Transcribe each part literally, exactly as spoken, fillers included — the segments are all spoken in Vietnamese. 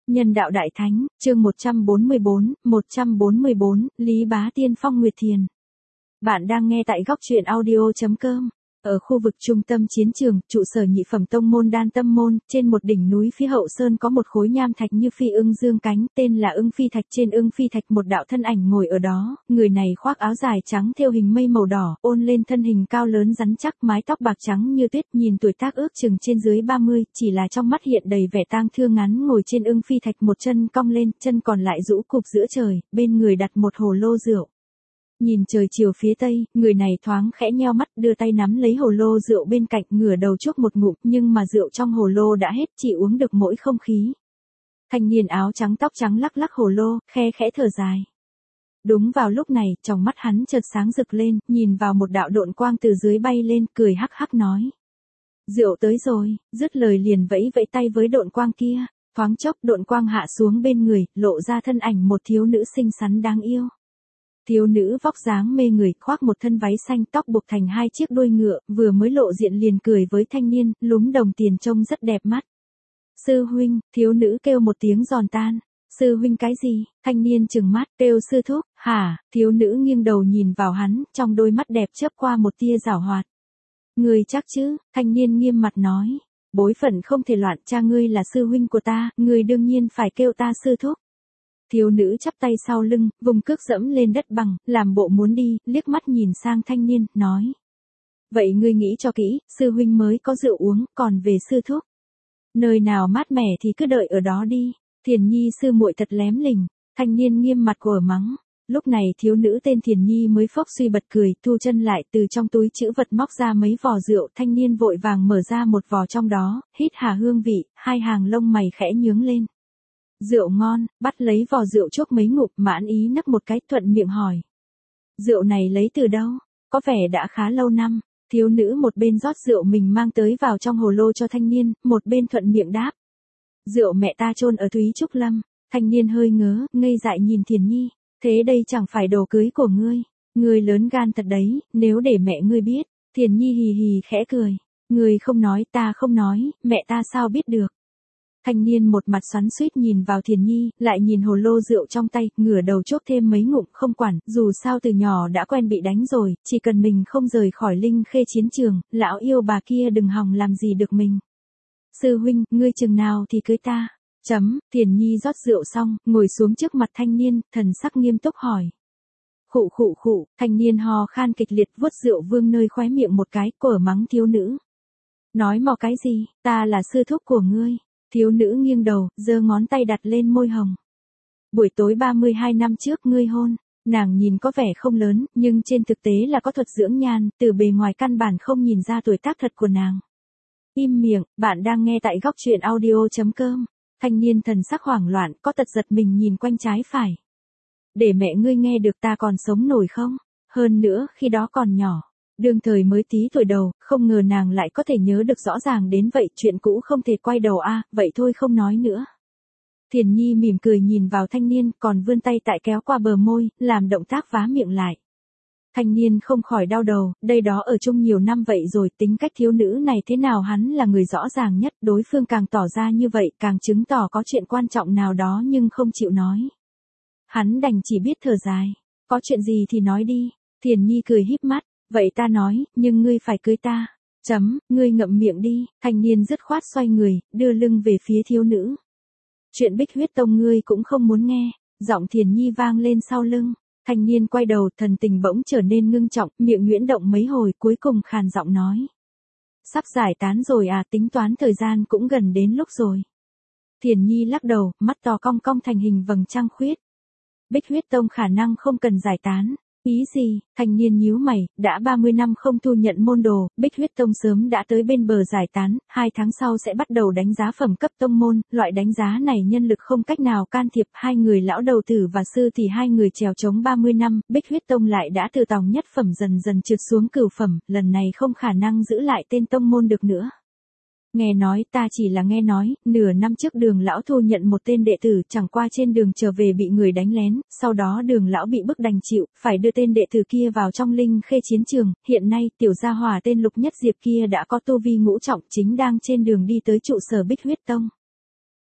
Nhân đạo đại thánh, chương một trăm bốn mươi bốn, một trăm bốn mươi bốn, Lý Bá Tiên Phong Nguyệt Thiền. Bạn đang nghe tại góc truyện audio chấm com. Ở khu vực trung tâm chiến trường, trụ sở nhị phẩm tông môn Đan Tâm môn, trên một đỉnh núi phía hậu sơn có một khối nham thạch như phi ưng dương cánh, tên là Ưng Phi Thạch. Trên Ưng Phi Thạch một đạo thân ảnh ngồi ở đó, người này khoác áo dài trắng thêu hình mây màu đỏ, ôn lên thân hình cao lớn rắn chắc, mái tóc bạc trắng như tuyết, nhìn tuổi tác ước chừng trên dưới ba mươi, chỉ là trong mắt hiện đầy vẻ tang thương. Ngắn ngồi trên Ưng Phi Thạch, một chân cong lên, chân còn lại rũ cụp giữa trời, bên người đặt một hồ lô rượu. Nhìn trời chiều phía tây, người này thoáng khẽ nheo mắt, đưa tay nắm lấy hồ lô rượu bên cạnh, ngửa đầu chuốc một ngụm, nhưng mà rượu trong hồ lô đã hết, chỉ uống được mỗi không khí. Thanh niên áo trắng tóc trắng lắc lắc hồ lô, khe khẽ thở dài. Đúng vào lúc này, trong mắt hắn chợt sáng rực lên, nhìn vào một đạo độn quang từ dưới bay lên, cười hắc hắc nói: "Rượu tới rồi." Dứt lời liền vẫy vẫy tay với độn quang kia, thoáng chốc độn quang hạ xuống bên người, lộ ra thân ảnh một thiếu nữ xinh xắn đáng yêu. Thiếu nữ vóc dáng mê người, khoác một thân váy xanh, tóc buộc thành hai chiếc đuôi ngựa, vừa mới lộ diện liền cười với thanh niên, lúm đồng tiền trông rất đẹp mắt. "Sư huynh." Thiếu nữ kêu một tiếng giòn tan. "Sư huynh cái gì?" Thanh niên trừng mắt, kêu "Sư thúc." "Hả?" Thiếu nữ nghiêng đầu nhìn vào hắn, trong đôi mắt đẹp chớp qua một tia giảo hoạt. "Ngươi chắc chứ?" Thanh niên nghiêm mặt nói. "Bối phận không thể loạn, cha ngươi là sư huynh của ta, ngươi đương nhiên phải kêu ta sư thúc." Thiếu nữ chắp tay sau lưng, vùng cước dẫm lên đất bằng, làm bộ muốn đi, liếc mắt nhìn sang thanh niên, nói: "Vậy ngươi nghĩ cho kỹ, sư huynh mới có rượu uống, còn về sư thúc, nơi nào mát mẻ thì cứ đợi ở đó đi." "Thiền Nhi sư muội thật lém lỉnh." Thanh niên nghiêm mặt của mắng. Lúc này thiếu nữ tên Thiền Nhi mới phốc suy bật cười, thu chân lại, từ trong túi trữ vật móc ra mấy vò rượu. Thanh niên vội vàng mở ra một vò trong đó, hít hà hương vị, hai hàng lông mày khẽ nhướng lên. "Rượu ngon." Bắt lấy vò rượu chuốc mấy ngụm, mãn ý nấc một cái, thuận miệng hỏi: "Rượu này lấy từ đâu? Có vẻ đã khá lâu năm." Thiếu nữ một bên rót rượu mình mang tới vào trong hồ lô cho thanh niên, một bên thuận miệng đáp: "Rượu mẹ ta chôn ở Thúy Trúc Lâm." Thanh niên hơi ngớ, ngây dại nhìn Thiền Nhi. "Thế đây chẳng phải đồ cưới của ngươi? Ngươi lớn gan thật đấy, nếu để mẹ ngươi biết." Thiền Nhi hì hì khẽ cười. "Ngươi không nói, ta không nói, mẹ ta sao biết được?" Thanh niên một mặt xoắn xuýt nhìn vào Thiền Nhi, lại nhìn hồ lô rượu trong tay, ngửa đầu chốc thêm mấy ngụm, không quản, dù sao từ nhỏ đã quen bị đánh rồi, chỉ cần mình không rời khỏi Linh Khê chiến trường, lão yêu bà kia đừng hòng làm gì được mình. "Sư huynh, ngươi chừng nào thì cưới ta?" Chấm, Thiền Nhi rót rượu xong, ngồi xuống trước mặt thanh niên, thần sắc nghiêm túc hỏi. Khụ khụ khụ, thanh niên ho khan kịch liệt, vuốt rượu vương nơi khóe miệng một cái, cở mắng thiếu nữ: "Nói mò cái gì, ta là sư thúc của ngươi." Thiếu nữ nghiêng đầu, giơ ngón tay đặt lên môi hồng. "Buổi tối ba mươi hai năm trước ngươi hôn." Nàng nhìn có vẻ không lớn, nhưng trên thực tế là có thuật dưỡng nhan, từ bề ngoài căn bản không nhìn ra tuổi tác thật của nàng. Im miệng, bạn đang nghe tại góc truyện audio chấm com. Thanh niên thần sắc hoảng loạn, có tật giật mình nhìn quanh trái phải. "Để mẹ ngươi nghe được ta còn sống nổi không? Hơn nữa, khi đó còn nhỏ. Đương thời mới tí tuổi đầu, không ngờ nàng lại có thể nhớ được rõ ràng đến vậy, chuyện cũ không thể quay đầu a, à, vậy thôi không nói nữa." Thiền Nhi mỉm cười nhìn vào thanh niên, còn vươn tay tại kéo qua bờ môi, làm động tác vá miệng lại. Thanh niên không khỏi đau đầu, đây đó ở chung nhiều năm vậy rồi, tính cách thiếu nữ này thế nào hắn là người rõ ràng nhất, đối phương càng tỏ ra như vậy, càng chứng tỏ có chuyện quan trọng nào đó nhưng không chịu nói. Hắn đành chỉ biết thở dài. "Có chuyện gì thì nói đi." Thiền Nhi cười híp mắt. "Vậy ta nói, nhưng ngươi phải cưới ta." Chấm, "Ngươi ngậm miệng đi." Thanh niên dứt khoát xoay người, đưa lưng về phía thiếu nữ. "Chuyện Bích Huyết Tông ngươi cũng không muốn nghe." Giọng Thiền Nhi vang lên sau lưng. Thanh niên quay đầu, thần tình bỗng trở nên ngưng trọng, miệng nhuyễn động mấy hồi, cuối cùng khàn giọng nói: "Sắp giải tán rồi à, tính toán thời gian cũng gần đến lúc rồi." Thiền Nhi lắc đầu, mắt to cong cong thành hình vầng trăng khuyết. "Bích Huyết Tông khả năng không cần giải tán." "Ý gì?" Thanh niên nhíu mày, đã ba mươi năm không thu nhận môn đồ, Bích Huyết Tông sớm đã tới bên bờ giải tán, hai tháng sau sẽ bắt đầu đánh giá phẩm cấp tông môn, loại đánh giá này nhân lực không cách nào can thiệp, hai người lão đầu tử và sư thì hai người trèo chống ba mươi năm, Bích Huyết Tông lại đã từ tòng nhất phẩm dần dần trượt xuống cửu phẩm, lần này không khả năng giữ lại tên tông môn được nữa. "Nghe nói, ta chỉ là nghe nói, nửa năm trước Đường lão thu nhận một tên đệ tử, chẳng qua trên đường trở về bị người đánh lén, sau đó Đường lão bị bức đành chịu, phải đưa tên đệ tử kia vào trong Linh Khê chiến trường, hiện nay tiểu gia hỏa tên Lục Nhất Diệp kia đã có tu vi ngũ trọng, chính đang trên đường đi tới trụ sở Bích Huyết Tông."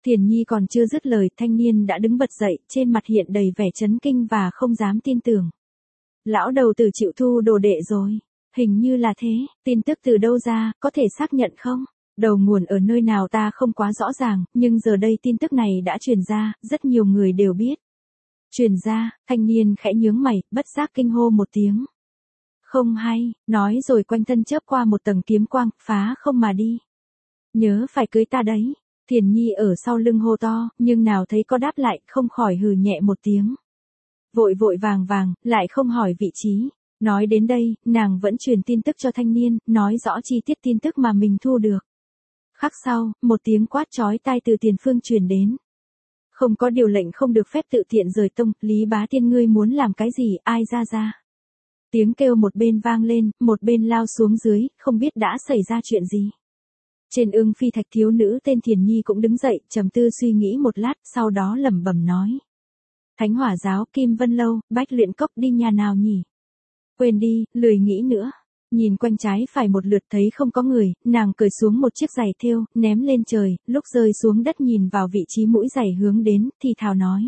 Thiền Nhi còn chưa dứt lời, thanh niên đã đứng bật dậy, trên mặt hiện đầy vẻ chấn kinh và không dám tin tưởng. Lão đầu tử chịu thu đồ đệ rồi. Hình như là thế, tin tức từ đâu ra, có thể xác nhận không? Đầu nguồn ở nơi nào ta không quá rõ ràng, nhưng giờ đây tin tức này đã truyền ra, rất nhiều người đều biết. Truyền ra, thanh niên khẽ nhướng mày, bất giác kinh hô một tiếng. Không hay, nói rồi quanh thân chớp qua một tầng kiếm quang, phá không mà đi. Nhớ phải cưới ta đấy. Thiền Nhi ở sau lưng hô to, nhưng nào thấy có đáp lại, không khỏi hừ nhẹ một tiếng. Vội vội vàng vàng, lại không hỏi vị trí. Nói đến đây, nàng vẫn truyền tin tức cho thanh niên, nói rõ chi tiết tin tức mà mình thu được. Khắc sau, một tiếng quát chói tai từ tiền phương truyền đến. Không có điều lệnh không được phép tự tiện rời tông, Lý Bá Tiên ngươi muốn làm cái gì, ai ra ra. Tiếng kêu một bên vang lên, một bên lao xuống dưới, không biết đã xảy ra chuyện gì. Trên ưng phi thạch thiếu nữ tên Thiền Nhi cũng đứng dậy, trầm tư suy nghĩ một lát, sau đó lẩm bẩm nói. Thánh Hỏa Giáo, Kim Vân Lâu, Bách Luyện Cốc đi nhà nào nhỉ? Quên đi, lười nghĩ nữa. Nhìn quanh trái phải một lượt thấy không có người, nàng cởi xuống một chiếc giày thêu, ném lên trời, lúc rơi xuống đất nhìn vào vị trí mũi giày hướng đến, thì thào nói.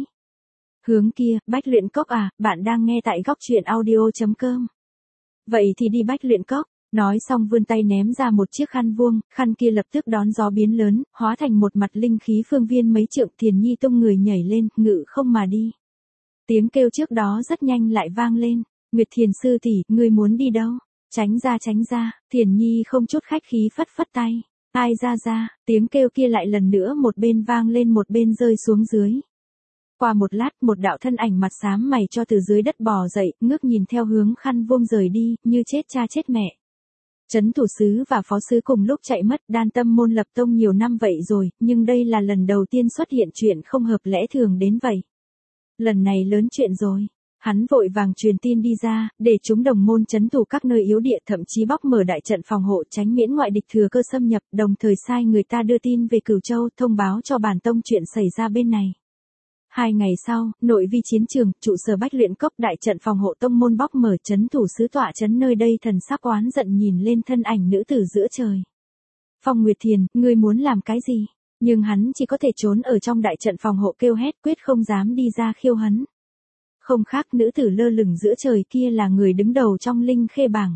Hướng kia, Bách Luyện Cốc à, bạn đang nghe tại góc truyện audio chấm com. Vậy thì đi Bách Luyện Cốc. Nói xong vươn tay ném ra một chiếc khăn vuông, khăn kia lập tức đón gió biến lớn, hóa thành một mặt linh khí phương viên mấy trượng. Thiền Nhi tung người nhảy lên, ngự không mà đi. Tiếng kêu trước đó rất nhanh lại vang lên. Nguyệt Thiền sư tỷ, ngươi muốn đi đâu? Tránh ra tránh ra, Thiền Nhi không chút khách khí phất phất tay. Ai ra ra, tiếng kêu kia lại lần nữa một bên vang lên một bên rơi xuống dưới. Qua một lát, một đạo thân ảnh mặt xám mày cho từ dưới đất bò dậy, ngước nhìn theo hướng khăn vuông rời đi, như chết cha chết mẹ. Trấn thủ sứ và phó sứ cùng lúc chạy mất, Đan Tâm môn lập tông nhiều năm vậy rồi, nhưng đây là lần đầu tiên xuất hiện chuyện không hợp lẽ thường đến vậy. Lần này lớn chuyện rồi. Hắn vội vàng truyền tin đi ra, để chúng đồng môn trấn thủ các nơi yếu địa, thậm chí bóc mở đại trận phòng hộ tránh miễn ngoại địch thừa cơ xâm nhập, đồng thời sai người ta đưa tin về Cửu Châu, thông báo cho bản tông chuyện xảy ra bên này. Hai ngày sau, nội vi chiến trường, trụ sở Bách Luyện Cốc, đại trận phòng hộ tông môn bóc mở, trấn thủ sứ tọa trấn nơi đây thần sắc oán giận nhìn lên thân ảnh nữ tử giữa trời. Phong Nguyệt Thiền, ngươi muốn làm cái gì? Nhưng hắn chỉ có thể trốn ở trong đại trận phòng hộ kêu hét, quyết không dám đi ra khiêu hắn. Không khác, nữ tử lơ lửng giữa trời kia là người đứng đầu trong linh khê bảng.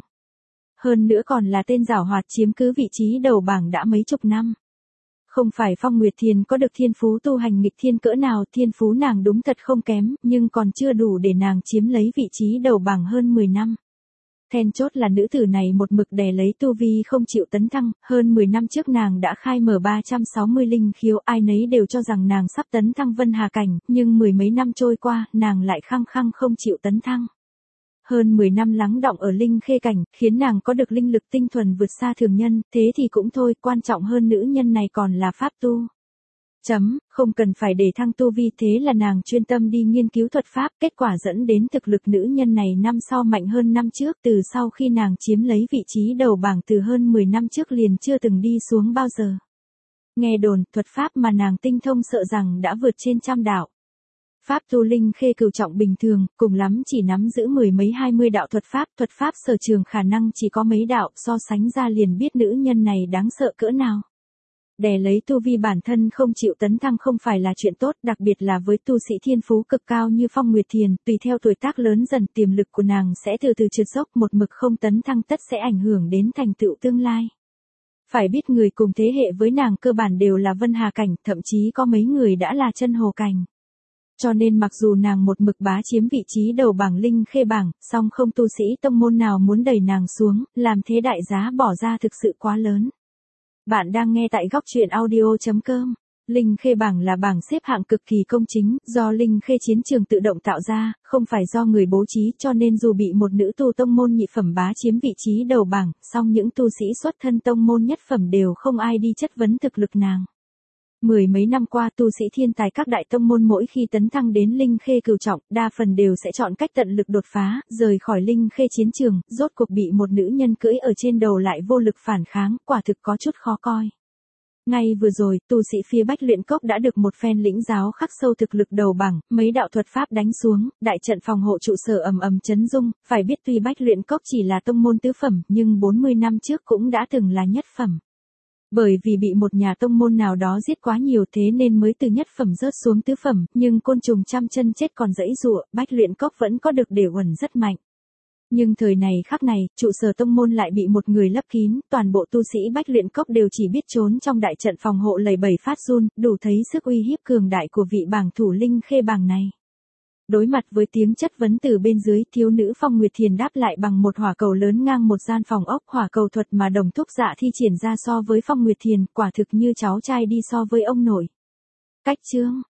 Hơn nữa còn là tên giảo hoạt chiếm cứ vị trí đầu bảng đã mấy chục năm. Không phải Phong Nguyệt Thiền có được thiên phú tu hành nghịch thiên cỡ nào, thiên phú nàng đúng thật không kém, nhưng còn chưa đủ để nàng chiếm lấy vị trí đầu bảng hơn mười năm. Then chốt là nữ tử này một mực đè lấy tu vi không chịu tấn thăng, hơn mười năm trước nàng đã khai mở ba trăm sáu mươi linh khiếu, ai nấy đều cho rằng nàng sắp tấn thăng Vân Hà cảnh, nhưng mười mấy năm trôi qua, nàng lại khăng khăng không chịu tấn thăng. Hơn mười năm lắng đọng ở linh khê cảnh, khiến nàng có được linh lực tinh thuần vượt xa thường nhân, thế thì cũng thôi, quan trọng hơn nữ nhân này còn là pháp tu. Chấm, không cần phải để thăng tu vi, thế là nàng chuyên tâm đi nghiên cứu thuật pháp, kết quả dẫn đến thực lực nữ nhân này năm sau mạnh hơn năm trước, từ sau khi nàng chiếm lấy vị trí đầu bảng từ hơn mười năm trước liền chưa từng đi xuống bao giờ. Nghe đồn, thuật pháp mà nàng tinh thông sợ rằng đã vượt trên trăm đạo. Pháp tu linh khê cửu trọng bình thường, cùng lắm chỉ nắm giữ mười mấy hai mươi đạo thuật pháp, thuật pháp sở trường khả năng chỉ có mấy đạo, so sánh ra liền biết nữ nhân này đáng sợ cỡ nào. Đè lấy tu vi bản thân không chịu tấn thăng không phải là chuyện tốt, đặc biệt là với tu sĩ thiên phú cực cao như Phong Nguyệt Thiền, tùy theo tuổi tác lớn dần tiềm lực của nàng sẽ từ từ trượt dốc, một mực không tấn thăng tất sẽ ảnh hưởng đến thành tựu tương lai. Phải biết người cùng thế hệ với nàng cơ bản đều là Vân Hà cảnh, thậm chí có mấy người đã là chân hồ cảnh. Cho nên mặc dù nàng một mực bá chiếm vị trí đầu bảng linh khê bảng, song không tu sĩ tông môn nào muốn đẩy nàng xuống, làm thế đại giá bỏ ra thực sự quá lớn. Bạn đang nghe tại góc truyện audio chấm com. Linh khê bảng là bảng xếp hạng cực kỳ công chính, do linh khê chiến trường tự động tạo ra, không phải do người bố trí, cho nên dù bị một nữ tu tông môn nhị phẩm bá chiếm vị trí đầu bảng, song những tu sĩ xuất thân tông môn nhất phẩm đều không ai đi chất vấn thực lực nàng. Mười mấy năm qua tu sĩ thiên tài các đại tông môn mỗi khi tấn thăng đến linh khê cửu trọng, đa phần đều sẽ chọn cách tận lực đột phá, rời khỏi linh khê chiến trường, rốt cuộc bị một nữ nhân cưỡi ở trên đầu lại vô lực phản kháng, quả thực có chút khó coi. Ngay vừa rồi, tu sĩ phía Bách Luyện Cốc đã được một phen lĩnh giáo khắc sâu thực lực đầu bảng, mấy đạo thuật pháp đánh xuống, đại trận phòng hộ trụ sở ầm ầm chấn rung, phải biết tuy Bách Luyện Cốc chỉ là tông môn tứ phẩm, nhưng bốn mươi năm trước cũng đã từng là nhất phẩm. Bởi vì bị một nhà tông môn nào đó giết quá nhiều thế nên mới từ nhất phẩm rớt xuống tứ phẩm, nhưng côn trùng trăm chân chết còn giãy giụa, Bách Luyện Cốc vẫn có được để uẩn rất mạnh. Nhưng thời này khắc này, trụ sở tông môn lại bị một người lấp kín, toàn bộ tu sĩ Bách Luyện Cốc đều chỉ biết trốn trong đại trận phòng hộ lầy bầy phát run, đủ thấy sức uy hiếp cường đại của vị bảng thủ linh khê bảng này. Đối mặt với tiếng chất vấn từ bên dưới, thiếu nữ Phong Nguyệt Thiền đáp lại bằng một hỏa cầu lớn ngang một gian phòng ốc. Hỏa cầu thuật mà Đồng Thúc Dạ thi triển ra so với Phong Nguyệt Thiền, quả thực như cháu trai đi so với ông nội. Cách chương